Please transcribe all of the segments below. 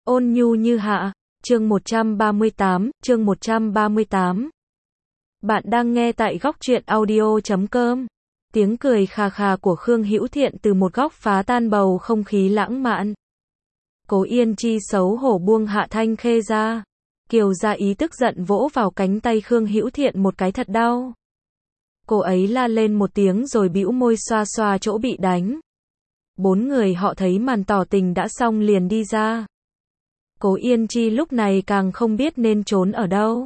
Ôn nhu như hạ, chương 138. Bạn đang nghe tại góc truyện audio.com. Tiếng cười khà khà của Khương Hữu Thiện từ một góc phá tan bầu không khí lãng mạn. Cố Yên Chi xấu hổ buông Hạ Thanh Khê ra. Kiều Gia Ý tức giận vỗ vào cánh tay Khương Hữu Thiện một cái thật đau. Cô ấy la lên một tiếng rồi bĩu môi xoa xoa chỗ bị đánh. Bốn người họ thấy màn tỏ tình đã xong liền đi ra. Cố Yên Chi lúc này càng không biết nên trốn ở đâu.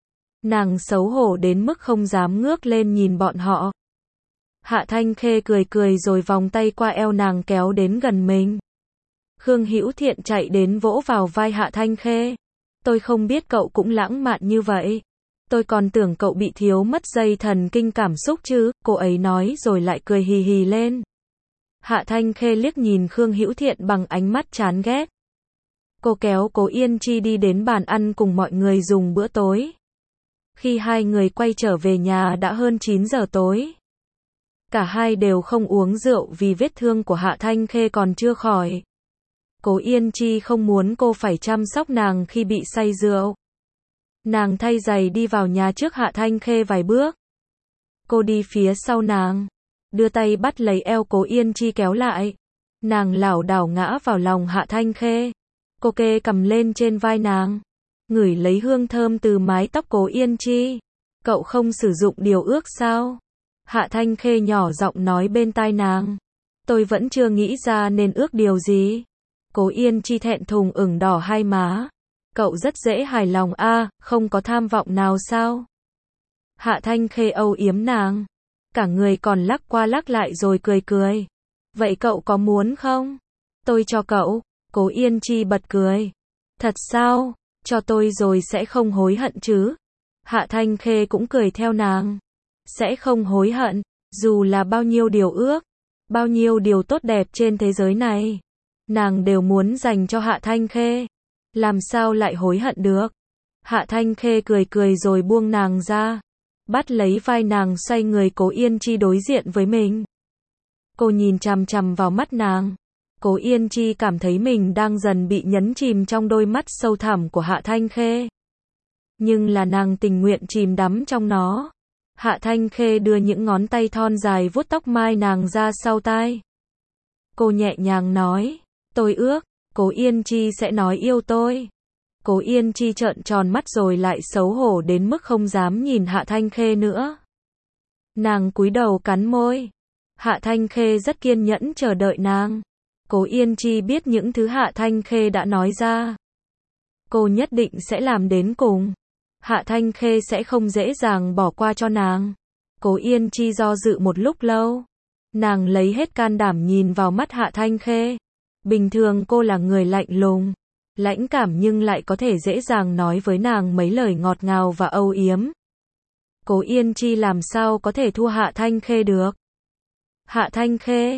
Nàng xấu hổ đến mức không dám ngước lên nhìn bọn họ. Hạ Thanh Khê cười cười rồi vòng tay qua eo nàng kéo đến gần mình. Khương Hữu Thiện chạy đến vỗ vào vai Hạ Thanh Khê. Tôi không biết cậu cũng lãng mạn như vậy. Tôi còn tưởng cậu bị thiếu mất dây thần kinh cảm xúc chứ, cô ấy nói rồi lại cười hì hì lên. Hạ Thanh Khê liếc nhìn Khương Hữu Thiện bằng ánh mắt chán ghét. Cô kéo Cố Yên Chi đi đến bàn ăn cùng mọi người dùng bữa tối. Khi hai người quay trở về nhà đã hơn 9 giờ tối. Cả hai đều không uống rượu vì vết thương của Hạ Thanh Khê còn chưa khỏi. Cố Yên Chi không muốn cô phải chăm sóc nàng khi bị say rượu. Nàng thay giày đi vào nhà trước Hạ Thanh Khê vài bước. Cô đi phía sau nàng, đưa tay bắt lấy eo Cố Yên Chi kéo lại. Nàng lảo đảo ngã vào lòng Hạ Thanh Khê. Cô kê cầm lên trên vai nàng, ngửi lấy hương thơm từ mái tóc Cố Yên Chi. Cậu không sử dụng điều ước sao? Hạ Thanh Khê nhỏ giọng nói bên tai nàng. Tôi vẫn chưa nghĩ ra nên ước điều gì. Cố Yên Chi thẹn thùng ửng đỏ hai má. Cậu rất dễ hài lòng không có tham vọng nào sao? Hạ Thanh Khê âu yếm nàng. Cả người còn lắc qua lắc lại rồi cười cười. Vậy cậu có muốn không? Tôi cho cậu. Cố Yên Chi bật cười. Thật sao? Cho tôi rồi sẽ không hối hận chứ? Hạ Thanh Khê cũng cười theo nàng. Sẽ không hối hận, dù là bao nhiêu điều ước, bao nhiêu điều tốt đẹp trên thế giới này. Nàng đều muốn dành cho Hạ Thanh Khê. Làm sao lại hối hận được? Hạ Thanh Khê cười cười rồi buông nàng ra. Bắt lấy vai nàng xoay người Cố Yên Chi đối diện với mình. Cô nhìn chằm chằm vào mắt nàng. Cố Yên Chi cảm thấy mình đang dần bị nhấn chìm trong đôi mắt sâu thẳm của Hạ Thanh Khê. Nhưng là nàng tình nguyện chìm đắm trong nó. Hạ Thanh Khê đưa những ngón tay thon dài vuốt tóc mai nàng ra sau tai. Cô nhẹ nhàng nói, tôi ước, Cố Yên Chi sẽ nói yêu tôi. Cố Yên Chi trợn tròn mắt rồi lại xấu hổ đến mức không dám nhìn Hạ Thanh Khê nữa. Nàng cúi đầu cắn môi. Hạ Thanh Khê rất kiên nhẫn chờ đợi nàng. Cố Yên Chi biết những thứ Hạ Thanh Khê đã nói ra. Cô nhất định sẽ làm đến cùng. Hạ Thanh Khê sẽ không dễ dàng bỏ qua cho nàng. Cố Yên Chi do dự một lúc lâu. Nàng lấy hết can đảm nhìn vào mắt Hạ Thanh Khê. Bình thường cô là người lạnh lùng, lãnh cảm nhưng lại có thể dễ dàng nói với nàng mấy lời ngọt ngào và âu yếm. Cố Yên Chi làm sao có thể thua Hạ Thanh Khê được? Hạ Thanh Khê,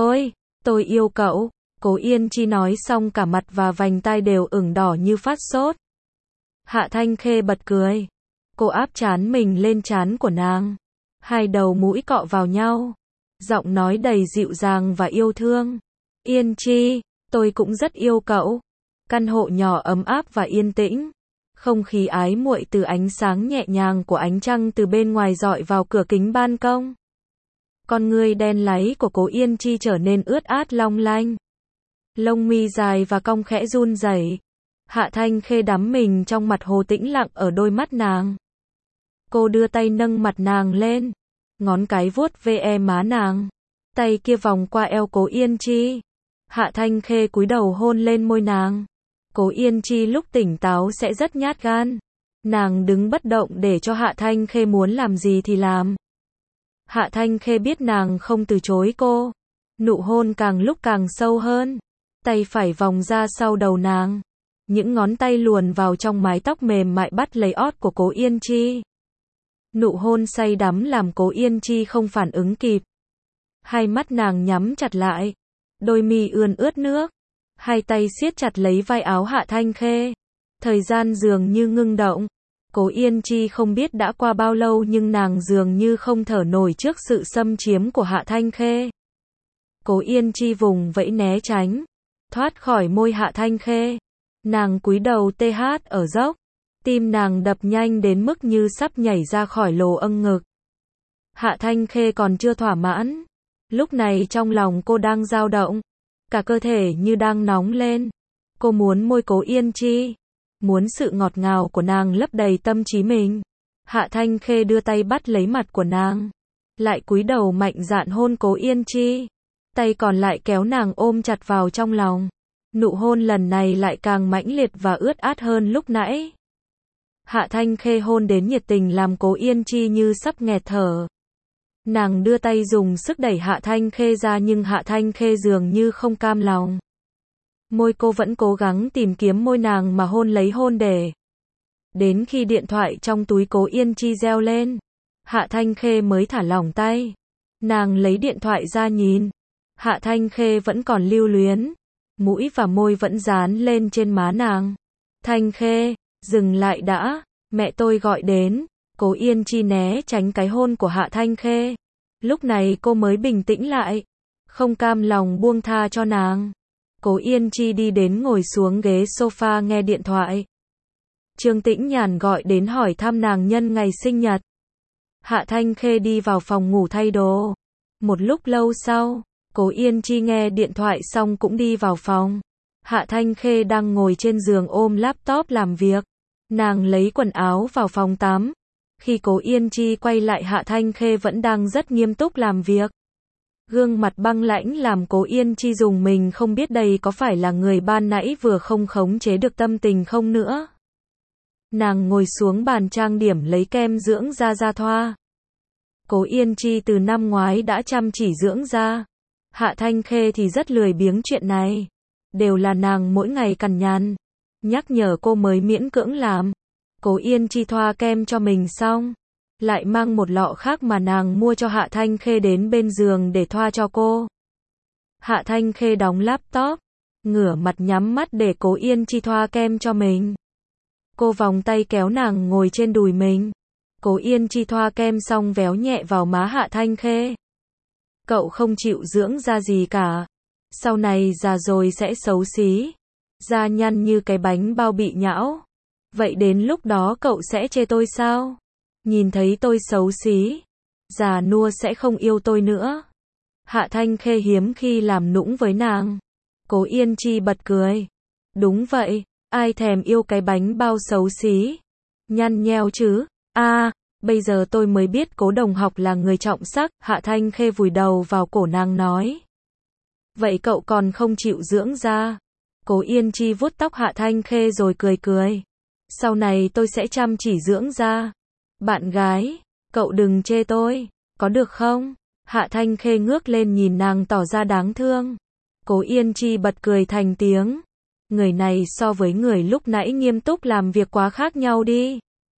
tôi yêu cậu. Cố Yên Chi nói xong cả mặt và vành tai đều ửng đỏ như phát sốt. Hạ Thanh Khê bật cười. Cô áp trán mình lên trán của nàng. Hai đầu mũi cọ vào nhau. Giọng nói đầy dịu dàng và yêu thương. Yên Chi, tôi cũng rất yêu cậu. Căn hộ nhỏ ấm áp và yên tĩnh. Không khí ái muội từ ánh sáng nhẹ nhàng của ánh trăng từ bên ngoài dọi vào cửa kính ban công. Con ngươi đen láy của Cố Yên Chi trở nên ướt át long lanh. Lông mi dài và cong khẽ run rẩy. Hạ Thanh Khê đắm mình trong mặt hồ tĩnh lặng ở đôi mắt nàng. Cô đưa tay nâng mặt nàng lên. Ngón cái vuốt ve má nàng. Tay kia vòng qua eo Cố Yên Chi. Hạ Thanh Khê cúi đầu hôn lên môi nàng. Cố Yên Chi lúc tỉnh táo sẽ rất nhát gan. Nàng đứng bất động để cho Hạ Thanh Khê muốn làm gì thì làm. Hạ Thanh Khê biết nàng không từ chối cô. Nụ hôn càng lúc càng sâu hơn. Tay phải vòng ra sau đầu nàng. Những ngón tay luồn vào trong mái tóc mềm mại bắt lấy ót của Cố Yên Chi. Nụ hôn say đắm làm Cố Yên Chi không phản ứng kịp. Hai mắt nàng nhắm chặt lại. Đôi mi ươn ướt nước. Hai tay siết chặt lấy vai áo Hạ Thanh Khê. Thời gian dường như ngưng động. Cố Yên Chi không biết đã qua bao lâu nhưng nàng dường như không thở nổi trước sự xâm chiếm của Hạ Thanh Khê. Cố Yên Chi vùng vẫy né tránh. Thoát khỏi môi Hạ Thanh Khê. Nàng cúi đầu TH ở dốc. Tim nàng đập nhanh đến mức như sắp nhảy ra khỏi lồ âng ngực. Hạ Thanh Khê còn chưa thỏa mãn. Lúc này trong lòng cô đang dao động. Cả cơ thể như đang nóng lên. Cô muốn môi Cố Yên Chi. Muốn sự ngọt ngào của nàng lấp đầy tâm trí mình. Hạ Thanh Khê đưa tay bắt lấy mặt của nàng. Lại cúi đầu mạnh dạn hôn Cố Yên Chi. Tay còn lại kéo nàng ôm chặt vào trong lòng. Nụ hôn lần này lại càng mãnh liệt và ướt át hơn lúc nãy. Hạ Thanh Khê hôn đến nhiệt tình làm Cố Yên Chi như sắp nghẹt thở. Nàng đưa tay dùng sức đẩy Hạ Thanh Khê ra nhưng Hạ Thanh Khê dường như không cam lòng. Môi cô vẫn cố gắng tìm kiếm môi nàng mà hôn lấy hôn để. Đến khi điện thoại trong túi Cố Yên Chi reo lên, Hạ Thanh Khê mới thả lỏng tay. Nàng lấy điện thoại ra nhìn. Hạ Thanh Khê vẫn còn lưu luyến. Mũi và môi vẫn dán lên trên má nàng. Thanh Khê, dừng lại đã, mẹ tôi gọi đến. Cố Yên Chi né tránh cái hôn của Hạ Thanh Khê. Lúc này cô mới bình tĩnh lại. Không cam lòng buông tha cho nàng. Cố Yên Chi đi đến ngồi xuống ghế sofa nghe điện thoại. Trương Tĩnh Nhàn gọi đến hỏi thăm nàng nhân ngày sinh nhật. Hạ Thanh Khê đi vào phòng ngủ thay đồ. Một lúc lâu sau, Cố Yên Chi nghe điện thoại xong cũng đi vào phòng. Hạ Thanh Khê đang ngồi trên giường ôm laptop làm việc. Nàng lấy quần áo vào phòng tắm. Khi Cố Yên Chi quay lại Hạ Thanh Khê vẫn đang rất nghiêm túc làm việc. Gương mặt băng lãnh làm Cố Yên Chi rùng mình không biết đây có phải là người ban nãy vừa không khống chế được tâm tình không nữa. Nàng ngồi xuống bàn trang điểm lấy kem dưỡng da ra thoa. Cố Yên Chi từ năm ngoái đã chăm chỉ dưỡng da. Hạ Thanh Khê thì rất lười biếng chuyện này. Đều là nàng mỗi ngày cằn nhằn. Nhắc nhở cô mới miễn cưỡng làm. Cố Yên Chi thoa kem cho mình xong. Lại mang một lọ khác mà nàng mua cho Hạ Thanh Khê đến bên giường để thoa cho cô. Hạ Thanh Khê đóng laptop. Ngửa mặt nhắm mắt để Cố Yên Chi thoa kem cho mình. Cô vòng tay kéo nàng ngồi trên đùi mình. Cố Yên Chi thoa kem xong véo nhẹ vào má Hạ Thanh Khê. Cậu không chịu dưỡng da gì cả. Sau này già rồi sẽ xấu xí. Da nhăn như cái bánh bao bị nhão. Vậy đến lúc đó cậu sẽ chê tôi sao? Nhìn thấy tôi xấu xí. Già nua sẽ không yêu tôi nữa. Hạ Thanh Khê hiếm khi làm nũng với nàng. Cố Yên Chi bật cười. Đúng vậy, ai thèm yêu cái bánh bao xấu xí. Nhăn nheo chứ. Bây giờ tôi mới biết Cố đồng học là người trọng sắc. Hạ Thanh Khê vùi đầu vào cổ nàng nói. Vậy cậu còn không chịu dưỡng da? Cố Yên Chi vuốt tóc Hạ Thanh Khê rồi cười cười. Sau này tôi sẽ chăm chỉ dưỡng da. Bạn gái, cậu đừng chê tôi, có được không? Hạ Thanh Khê ngước lên nhìn nàng tỏ ra đáng thương. Cố Yên Chi bật cười thành tiếng. Người này so với người lúc nãy nghiêm túc làm việc quá khác nhau đi.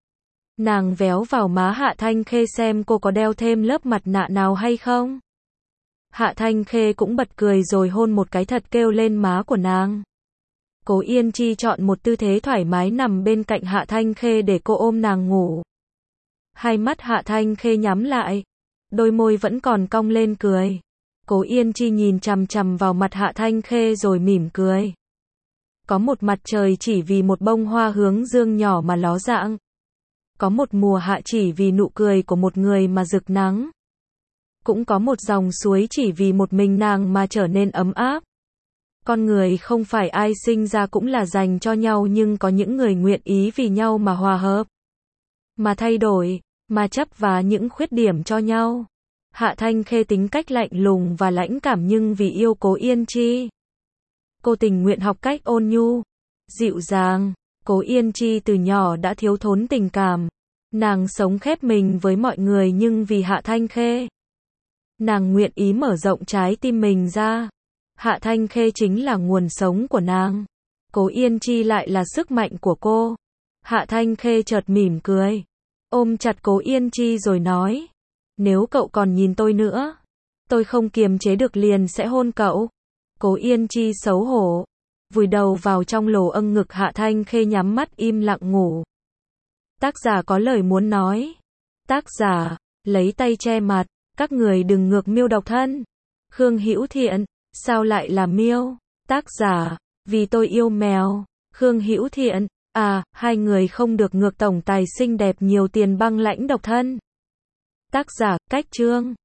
Nàng véo vào má Hạ Thanh Khê xem cô có đeo thêm lớp mặt nạ nào hay không. Hạ Thanh Khê cũng bật cười rồi hôn một cái thật kêu lên má của nàng. Cố Yên Chi chọn một tư thế thoải mái nằm bên cạnh Hạ Thanh Khê để cô ôm nàng ngủ. Hai mắt Hạ Thanh Khê nhắm lại. Đôi môi vẫn còn cong lên cười. Cố Yên Chi nhìn chằm chằm vào mặt Hạ Thanh Khê rồi mỉm cười. Có một mặt trời chỉ vì một bông hoa hướng dương nhỏ mà ló dạng. Có một mùa hạ chỉ vì nụ cười của một người mà rực nắng. Cũng có một dòng suối chỉ vì một mình nàng mà trở nên ấm áp. Con người không phải ai sinh ra cũng là dành cho nhau nhưng có những người nguyện ý vì nhau mà hòa hợp. Mà thay đổi, mà chấp vá những khuyết điểm cho nhau. Hạ Thanh Khê tính cách lạnh lùng và lãnh cảm nhưng vì yêu Cố Yên Chi. Cô tình nguyện học cách ôn nhu, dịu dàng. Cố Yên Chi từ nhỏ đã thiếu thốn tình cảm. Nàng sống khép mình với mọi người nhưng vì Hạ Thanh Khê. Nàng nguyện ý mở rộng trái tim mình ra. Hạ Thanh Khê chính là nguồn sống của nàng. Cố Yên Chi lại là sức mạnh của cô. Hạ Thanh Khê chợt mỉm cười. Ôm chặt Cố Yên Chi rồi nói. Nếu cậu còn nhìn tôi nữa, tôi không kiềm chế được liền sẽ hôn cậu. Cố Yên Chi xấu hổ. Vùi đầu vào trong lồ âng ngực Hạ Thanh Khê nhắm mắt im lặng ngủ. Tác giả có lời muốn nói. Tác giả, lấy tay che mặt. Các người đừng ngược miêu độc thân. Khương Hữu Thiện, sao lại là miêu? Tác giả, vì tôi yêu mèo. Khương Hữu Thiện, à, hai người không được ngược tổng tài xinh đẹp nhiều tiền băng lãnh độc thân. Tác giả, Cách Chương.